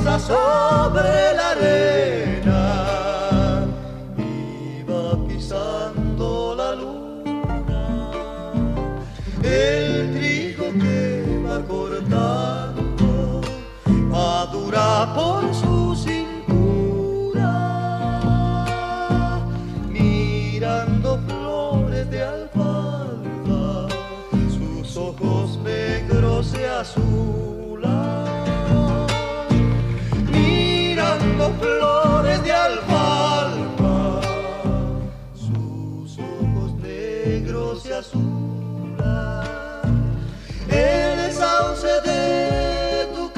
rosa sobre la arena, iba pisando la luna, el trigo que va cortando madura por su cintura, mirando flores de alfalfa, sus ojos negros se azulan, mirando flores de alfalfa, sus ojos negros se azulan, el sauce de tu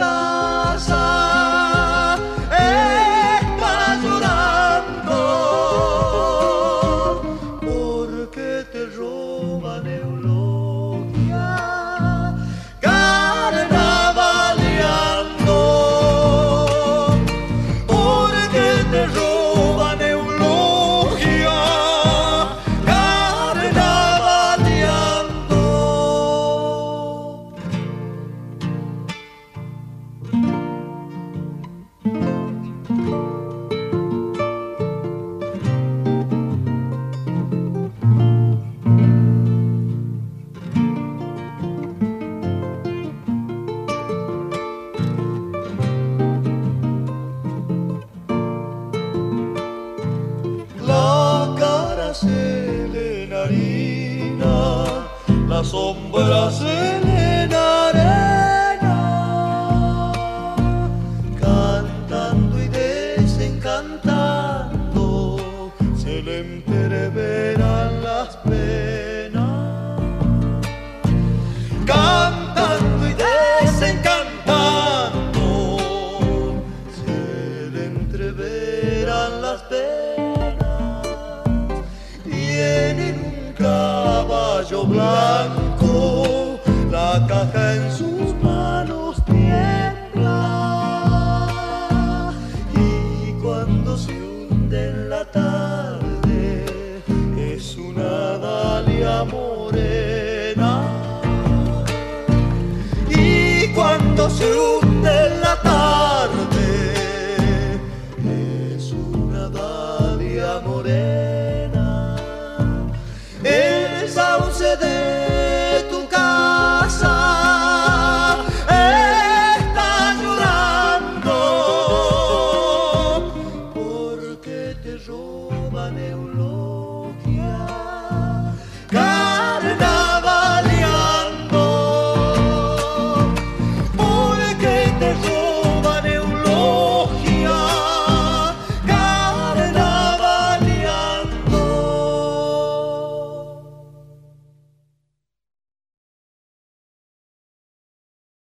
casa está llorando porque te roban eulogia, carnavaleando, porque te roban eulogia, carnavaleando. La cara se le enharina, la sombra se